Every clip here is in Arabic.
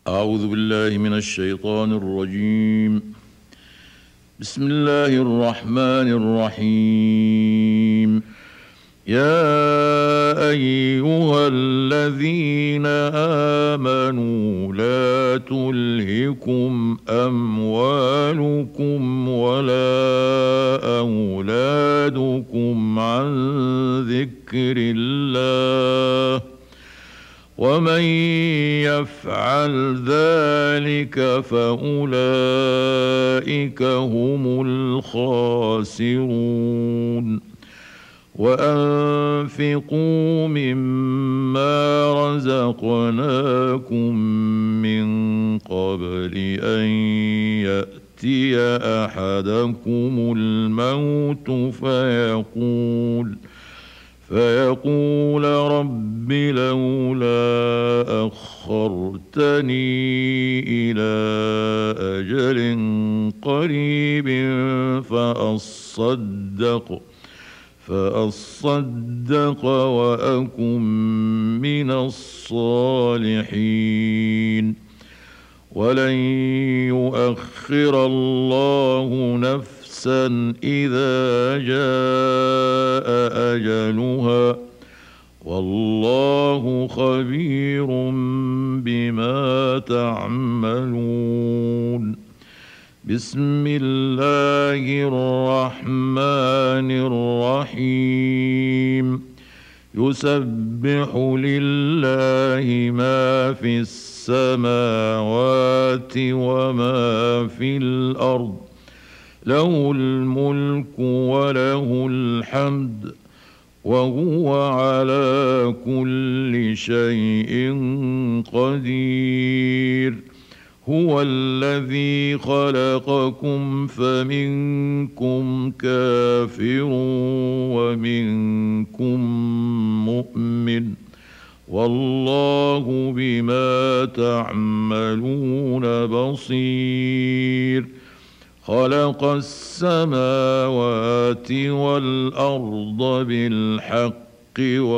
أعوذ بالله من الشيطان الرجيم. بسم الله الرحمن الرحيم. يا أيها الذين آمنوا لا تلهكم أموالكم ولا أولادكم عن ذكر الله، ومن يفعل ذلك فأولئك هم الخاسرون. وأنفقوا مما رزقناكم من قبل أن يأتي أحدكم الموت فيقول رب لولا أخرتني إلى أجل قريب فأصدق وأكن من الصالحين. ولن يؤخر الله نفسا إذا جاء أجلها، والله خبير بما تعملون. بسم الله الرحمن الرحيم. يسبح لله ما في السماوات وما في الأرض، له الملك وله الحمد، وهو على كل شيء قدير. هو الذي خلقكم فمنكم كافر ومنكم مؤمن، والله بما تعملون بصير. خلق السماوات والأرض بالحق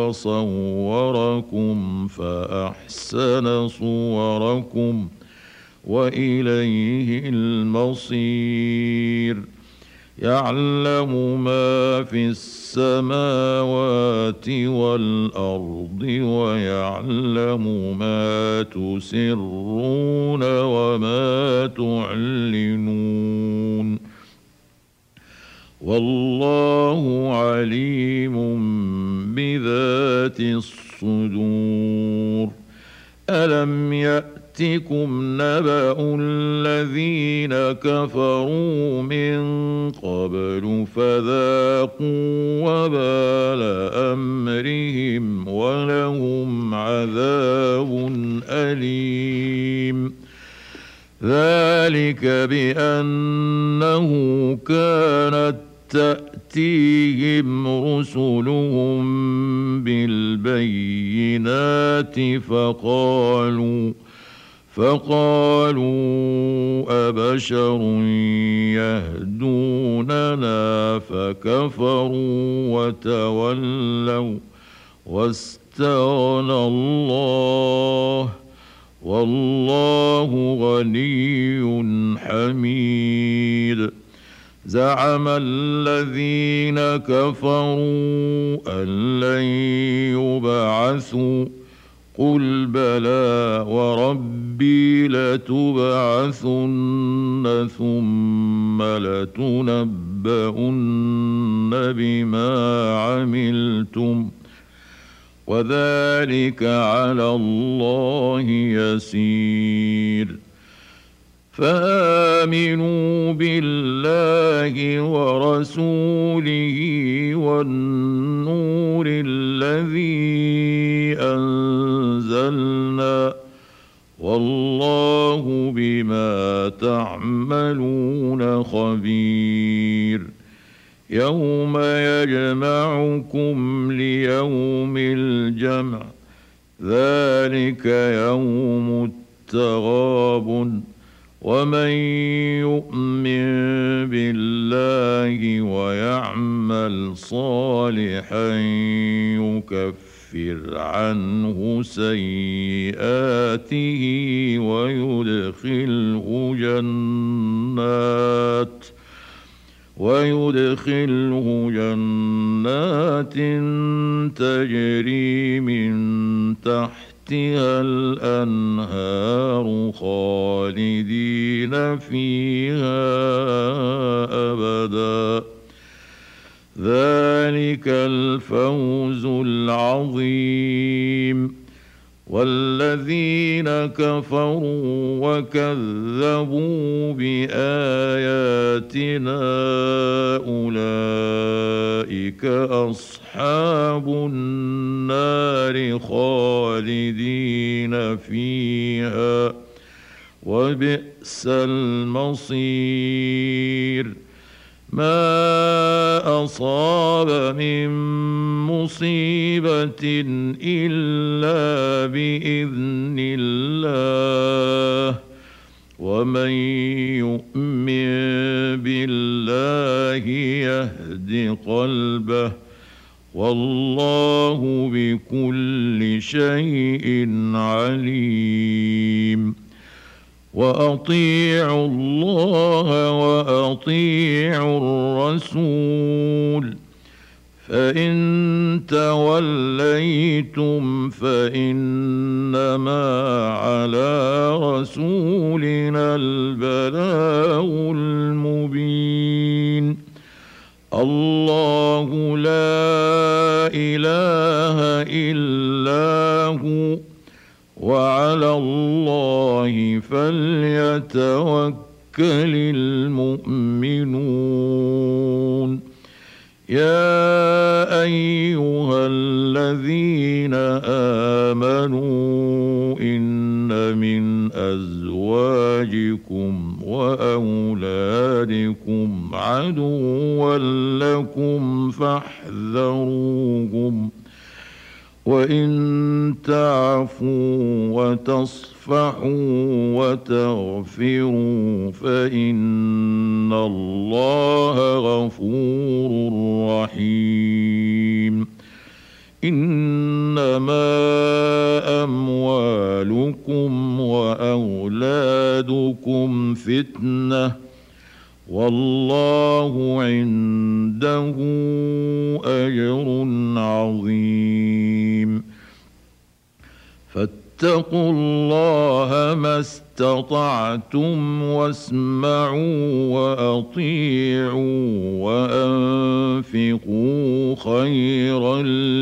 وصوركم فأحسن صوركم وإليه المصير. يعلم ما في السماوات والأرض ويعلم ما تسرون وما تعلنون، والله عليم بذات الصدور. ألم يأتكم نبأ الذين كفروا من قبل فذاقوا وبال أمرهم ولهم عذاب أليم. ذلك بأنه كانت تأتيهم رسلهم بالبينات فقالوا أبشر يهدوننا فكفروا وتولوا واستغنى الله، والله غني حميد. زعم الذين كفروا أن لن يبعثوا، قل بلى وربي لتبعثن ثم لتنبؤن بما عملتم، وذلك على الله يسير. فآمنوا بالله ورسوله والنور الذي أنزلنا، والله بما تعملون خبير. يوم يجمعكم ليوم الجمع، ذلك يوم التغابن. ومن يؤمن بالله ويعمل صالحا يكفر يكفر عنه سيئاته ويدخله جنات تجري من تحتها الأنهار خالدين فيها أبدا. ذلك الفوز العظيم. والذين كفروا وكذبوا بآياتنا أولئك أصحاب النار خالدين فيها وبئس المصير. ما أصاب من مصيبة إلا بإذن الله ومن يؤمن بالله يهد قلبه والله بكل شيء عليم. وأطيعوا الله وأطيعوا الرسول فإن توليتم فإنما على رسولنا البلاغ المبين. الله لا إله إلا هو وعلى الله فليتوكل المؤمنون. يا أيها الذين آمنوا إن من أزواجكم وأولادكم عدوا لكم فاحذروهم وإن تعفوا وتصفحوا وتغفروا فإن الله غفور رحيم. إنما أموالكم وأولادكم فتنة والله عنده أجر عظيم. فاتقوا الله ما استطعتم واسمعوا وأطيعوا وأنفقوا خيرا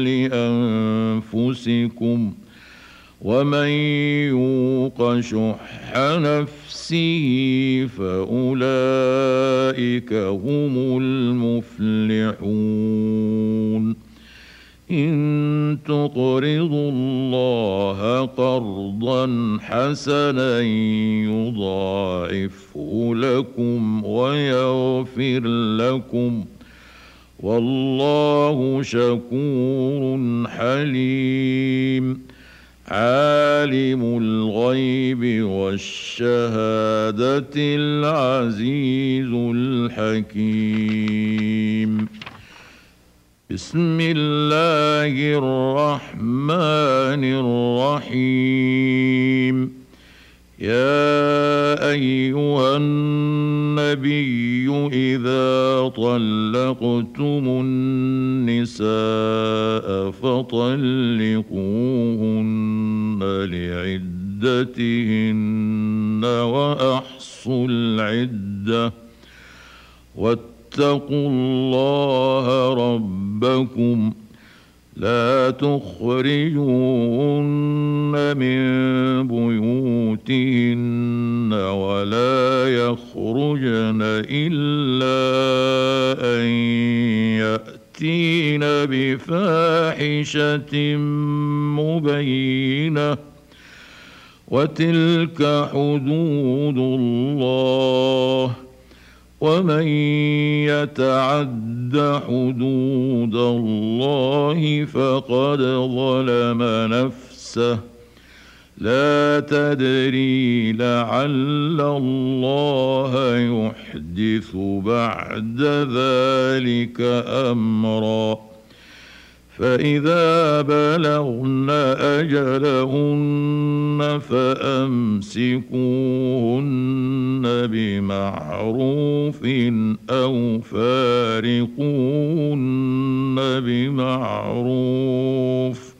لأنفسكم ومن يوق شح نفسه فأولئك هم المفلحون. إن تقرضوا الله قرضا حسنا يضاعفه لكم ويغفر لكم والله شكور حليم. عالم الغيب والشهادة العزيز الحكيم. بسم الله الرحمن الرحيم. يا أيها النبي إذا طلقتم النساء فطلقوهن لعدتهن وأحصوا العدة واتقوا الله ربكم لا تخرجوهن من بيوتهن ولا يخرجن إلا أن يأتين بفاحشة مبينة وتلك حدود الله ومن يتعد حدود الله فقد ظلم نفسه لا تدري لعل الله يحدث بعد ذلك أمرا فإذا بلغن أجلهن فأمسكوهن بمعروف أو فارقوهن بمعروف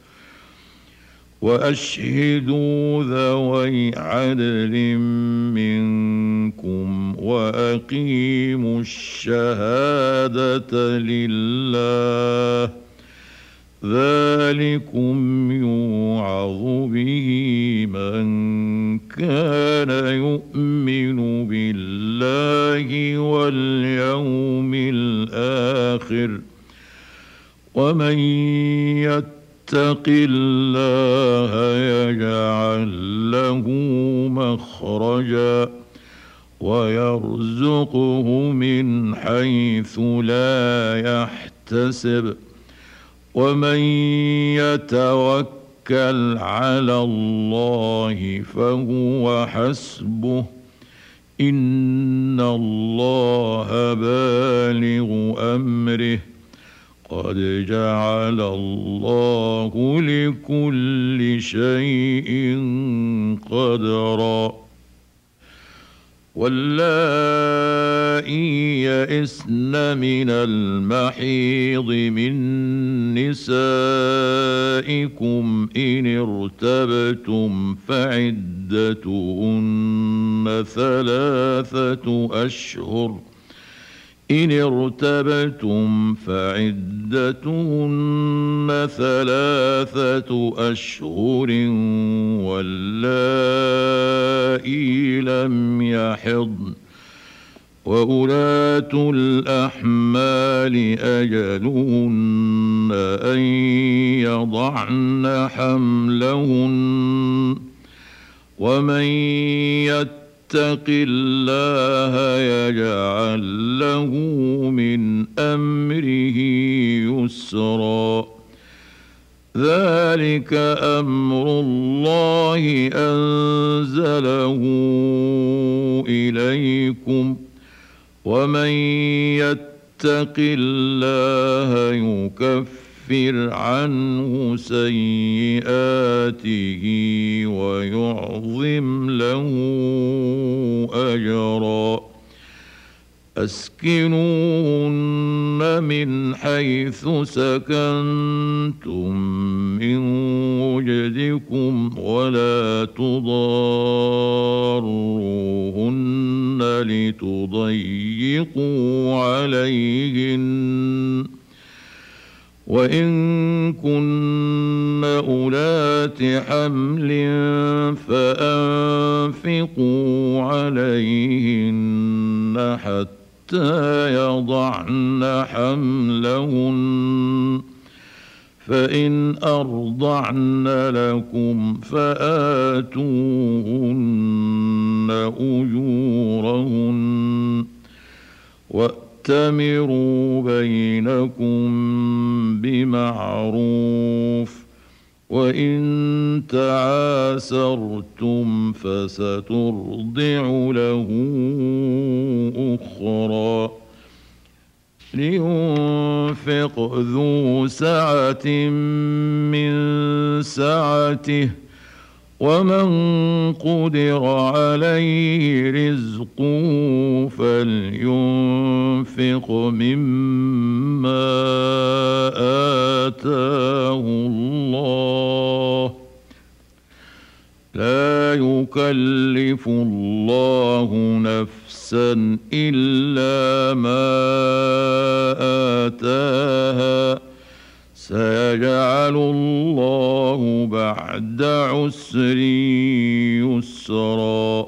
وأشهدوا ذوي عدل منكم وأقيموا الشهادة لله ذلكم يوعظ به من كان يؤمن بالله واليوم الآخر ومن يتق الله يجعل له مخرجا ويرزقه من حيث لا يحتسب ومن يتوكل على الله فهو حسبه إن الله بالغ أمره قد جعل الله لكل شيء قدرا واللائي يئسن من المحيض من نسائكم إن ارتبتم فعدتهن ثلاثة أشهر إن ارتبتم فعدتهن ثلاثة أشهر واللائي لم يحضن وأولاة الأحمال أجلهن أن يضعن حملهن ومن يتق الله يجعل له من أمره يسرا ذلك أمر الله أنزله إليكم ومن يتق الله يكفر عنه سيئاته ويعظم له أجرا أسكنوهن من حيث سكنتم من وجدكم ولا تضاروهن لتضيقوا عليهن وإن كن أولات حمل فأنفقوا عليهن حتى يضعن حملهن فإن أرضعن لكم فآتوهن أجورهن وأتمروا بينكم بمعروف وإن تعاسرتم فسترضع له أخرى لينفق ذو سعة من سعته ومن قدر عليه رزقه فلينفق مما آتاه الله لا يكلف الله نفسا إلا ما آتاها سيجعل الله بعد عسر يسرا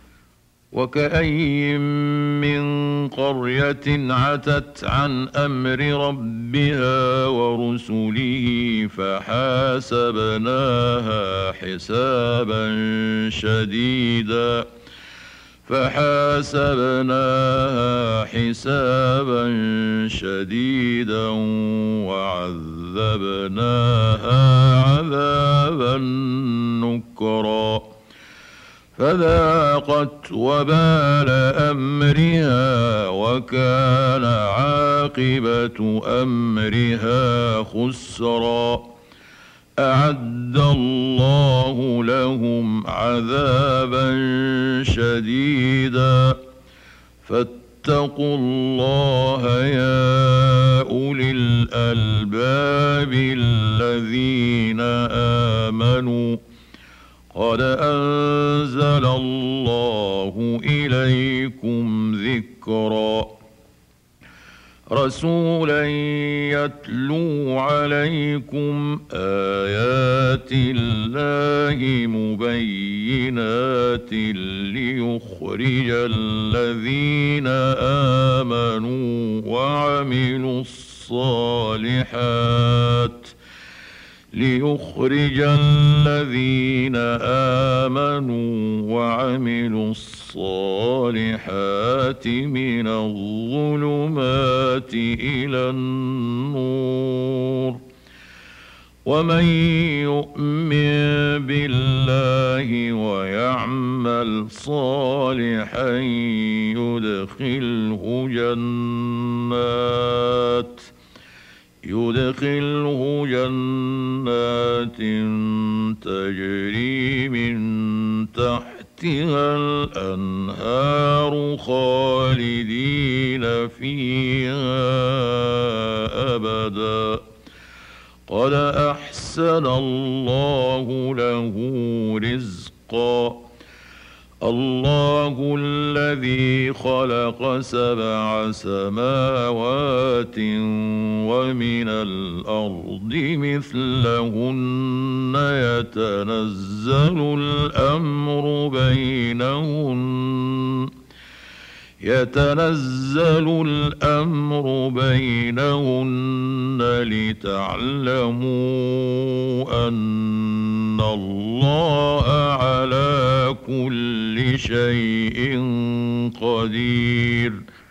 وكأي من قرية عتت عن أمر ربها ورسله فحاسبناها حسابا شديدا وعذبناها عذابا نكرا فذاقت وبال أمرها وكان عاقبة أمرها خسرا. أعد الله لهم عذابا شديدا فاتقوا الله يا أولي الألباب الذين آمنوا قد أنزل الله إليكم ذكرا رسولا يتلو عليكم آيات الله مبينات ليخرج الذين آمنوا وعملوا الصالحات من الظلمات إلى النور ومن يؤمن بالله ويعمل صالحا يدخله جنات تجري من تحتها الأنهار خالدين فيها أبدا قد أحسن الله له رزقا الله الذي خلق 7 سماوات ومن الأرض مثلهن يتنزل الأمر بينهن لتعلموا أن الله على كل شيء قدير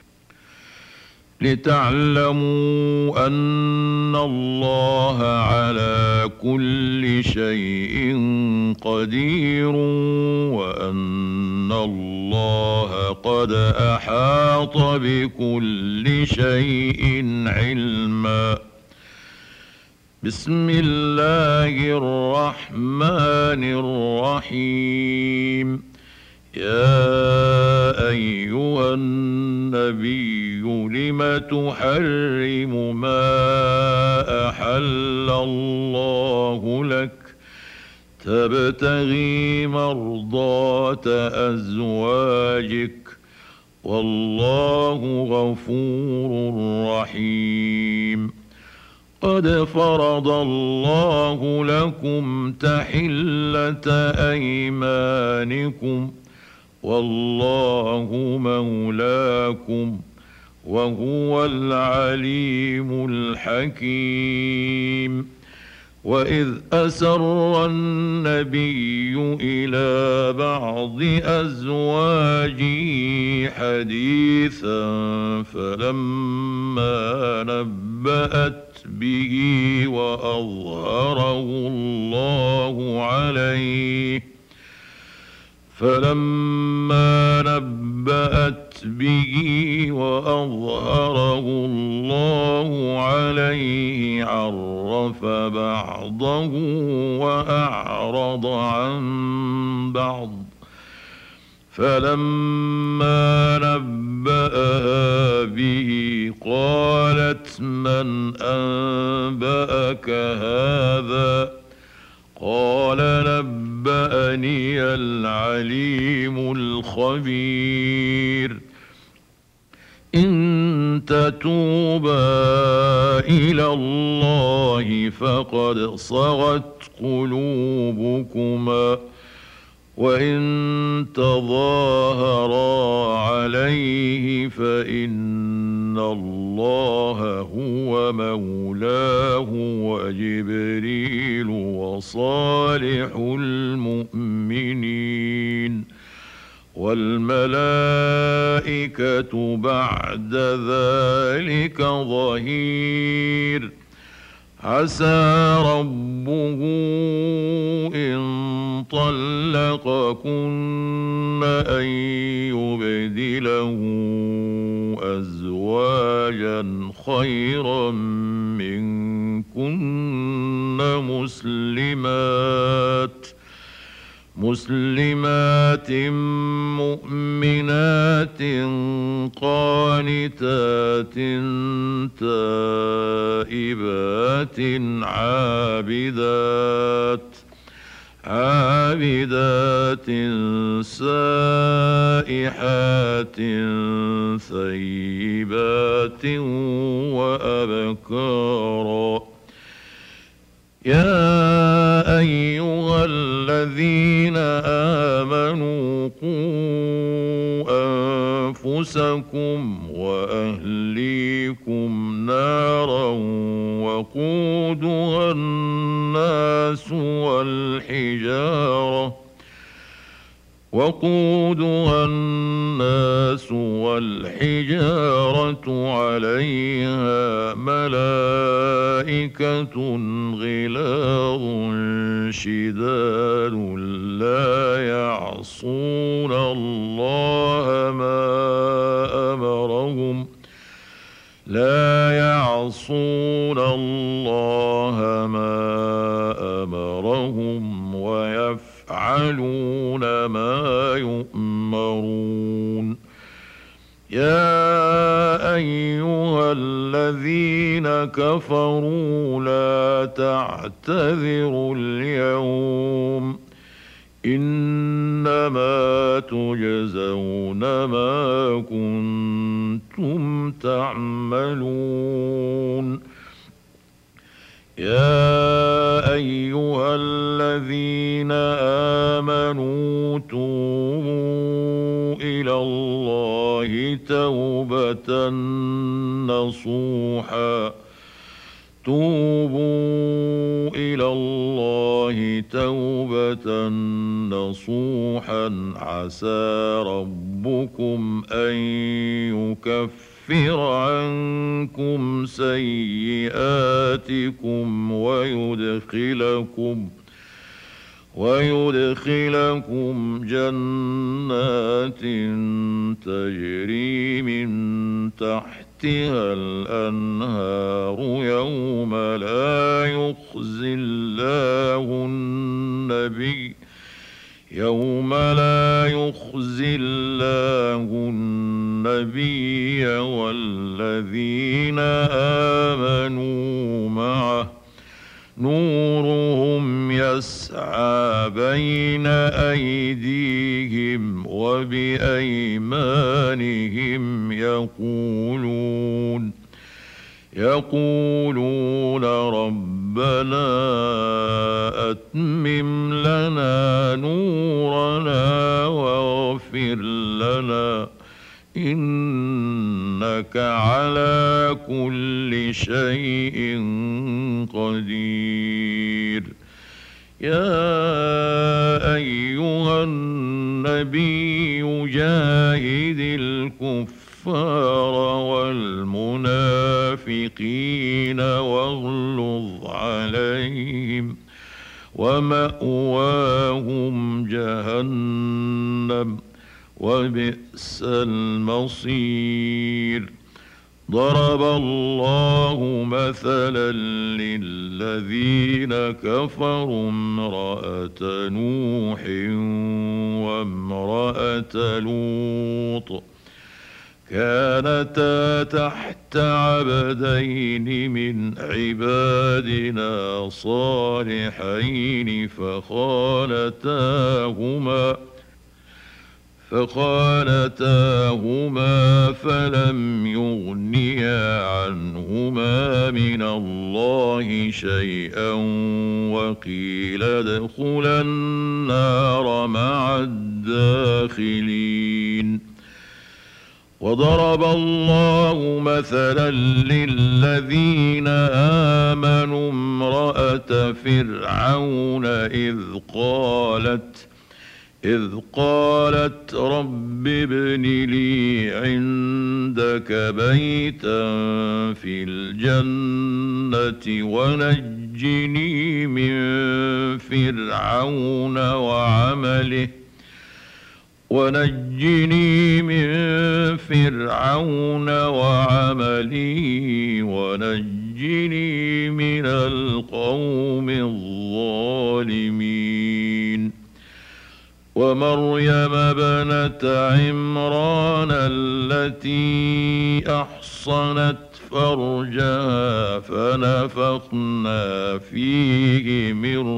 وأن الله قد أحاط بكل شيء علما بسم الله الرحمن الرحيم يا أيها النبي لم تحرم ما أحل الله لك تبتغي مرضات أزواجك والله غفور رحيم قد فرض الله لكم تحلة أيمانكم والله مولاكم وهو العليم الحكيم وإذ أسر النبي إلى بعض أزواجه حديثا فلما نبأت به وأظهره الله عليه عرف بعضه وأعرض عن بعض فلما نبأها به قالت من أنبأك هذا قال نبأني العليم الخبير إن تتوبا إلى الله فقد صغت قلوبكما وإن تظاهرا عليه فإن الله هو مولاه وجبريل وصالح المؤمنين والملائكة بعد ذلك ظهير عسى ربه إن طلقكن أن يبدله أزواجا خيرا منكن مسلمات مؤمنات قانتات تائبات عابدات سائحات ثيبات وأبكارا. يا أيها الذين آمنوا قوا أنفسكم وأهليكم نارا وقودها الناس والحجارة عليها ملائكة غلاظ شداد لا يعصون الله ما أمرهم ويفعلون ما يؤمرون. يا أيها الذين كفروا لا تعتذروا اليوم إنما تجزون ما كنتم تعملون. يا أيها الذين آمنوا توبوا إلى الله توبة نصوحا عسى ربكم أن يكفر عنكم سيئاتكم ويدخلكم جنات تجري من تحتها الأنهار يوم لا يخزي الله النبي والذين آمنوا معه نورهم يسعى بين أيديهم وبأيمانهم يقولون ربنا أتمم لنا نورنا واغفر لنا إنك على كل شيء قدير. يا أيها النبي جاهد الكفار والمنافقين واغلظ عليهم ومأواهم جهنم وبئس المصير. ضرب الله مثلا للذين كفروا امرأة نوح وامرأة لوط كانتا تحت عبدين من عبادنا صالحين فخانتاهما فلم يغنيا عنهما من الله شيئا وقيل ادخلا النار مع الداخلين. وضرب الله مثلا للذين آمنوا امرأة فرعون إذ قالت رب ابن لي عندك بيتا في الجنة ونجني من فرعون وعمله ونجني من القوم الظالمين ومريم ابنة عمران التي أحصنت فرجها فنفخنا فيه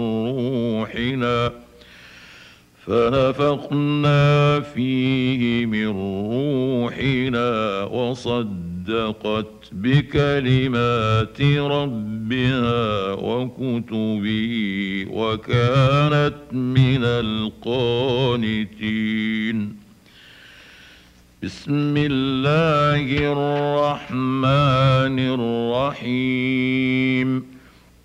من روحنا وصدقت بكلمات ربها وكتبه وكانت من القانتين. بسم الله الرحمن الرحيم.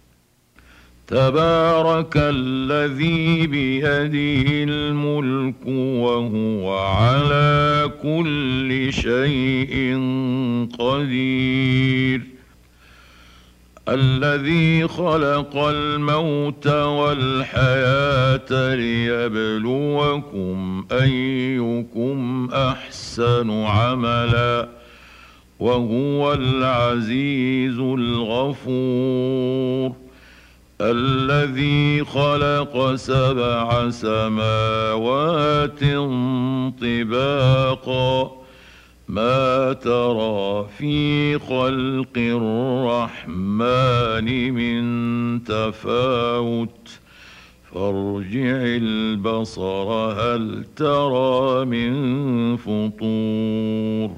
تبارك الذي بيده الملك وهو على كل شيء قدير. الذي خلق الموت والحياة ليبلوكم أيكم أحسن عملا وهو العزيز الغفور. الذي خلق 7 سماوات طباقا ما ترى في خلق الرحمن من تفاوت فارجع البصر هل ترى من فطور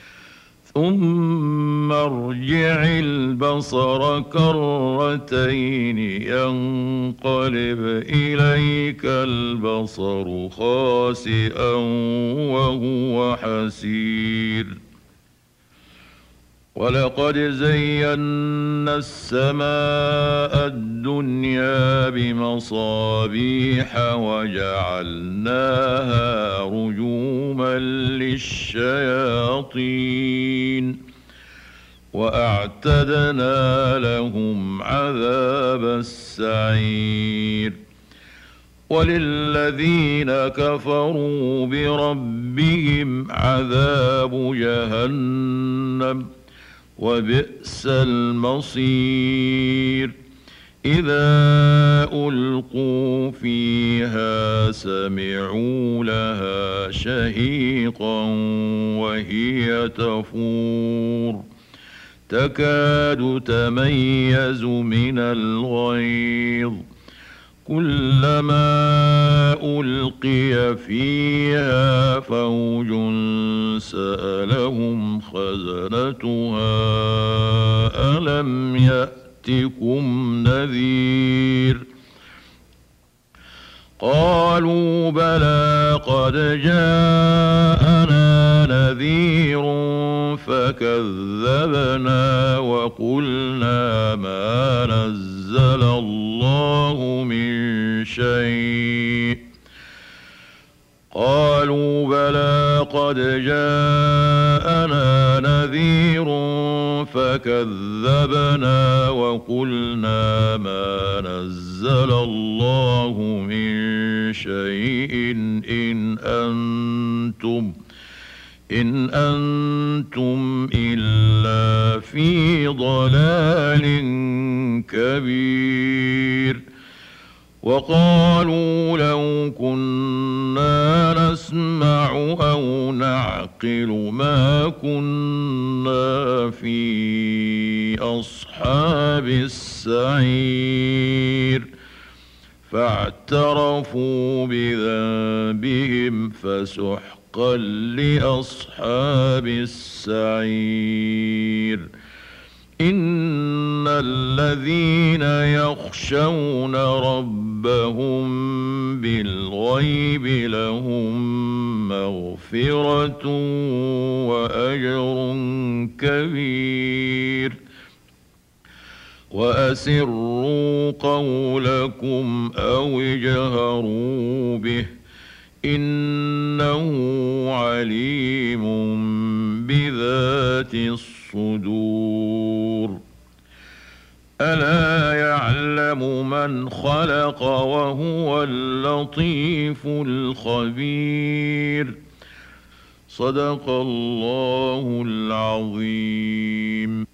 ثم ارجع البصر كرتين ينقلب إليك البصر خاسئا وهو حسير. ولقد زينا السماء الدنيا بمصابيح وجعلناها رجوما للشياطين وأعتدنا لهم عذاب السعير. وللذين كفروا بربهم عذاب جهنم وبئس المصير. إذا ألقوا فيها سمعوا لها شهيقا وهي تفور تكاد تميز من الغيظ كلما ألقي فيها فوج سألهم خزنتها ألم يأتكم نذير قالوا بلى قد جاءنا نذير فكذبنا وقلنا ما نزل الله من شيء قالوا بلى قد جاءنا نذير فكذبنا وقلنا ما نزل الله من شيء إن أنتم إلا في ضلال كبير. وقالوا لو كنا نسمع أو نعقل ما كنا في أصحاب السعير فاعترفوا بذنبهم فسحقا لأصحاب السعير. إن الذين يخشون ربهم بالغيب لهم مغفرة وأجر كبير. وأسروا قولكم أو اجهروا به إنه عليم بذات الصدور ألا يعلم من خلق وهو اللطيف الخبير صدق الله العظيم.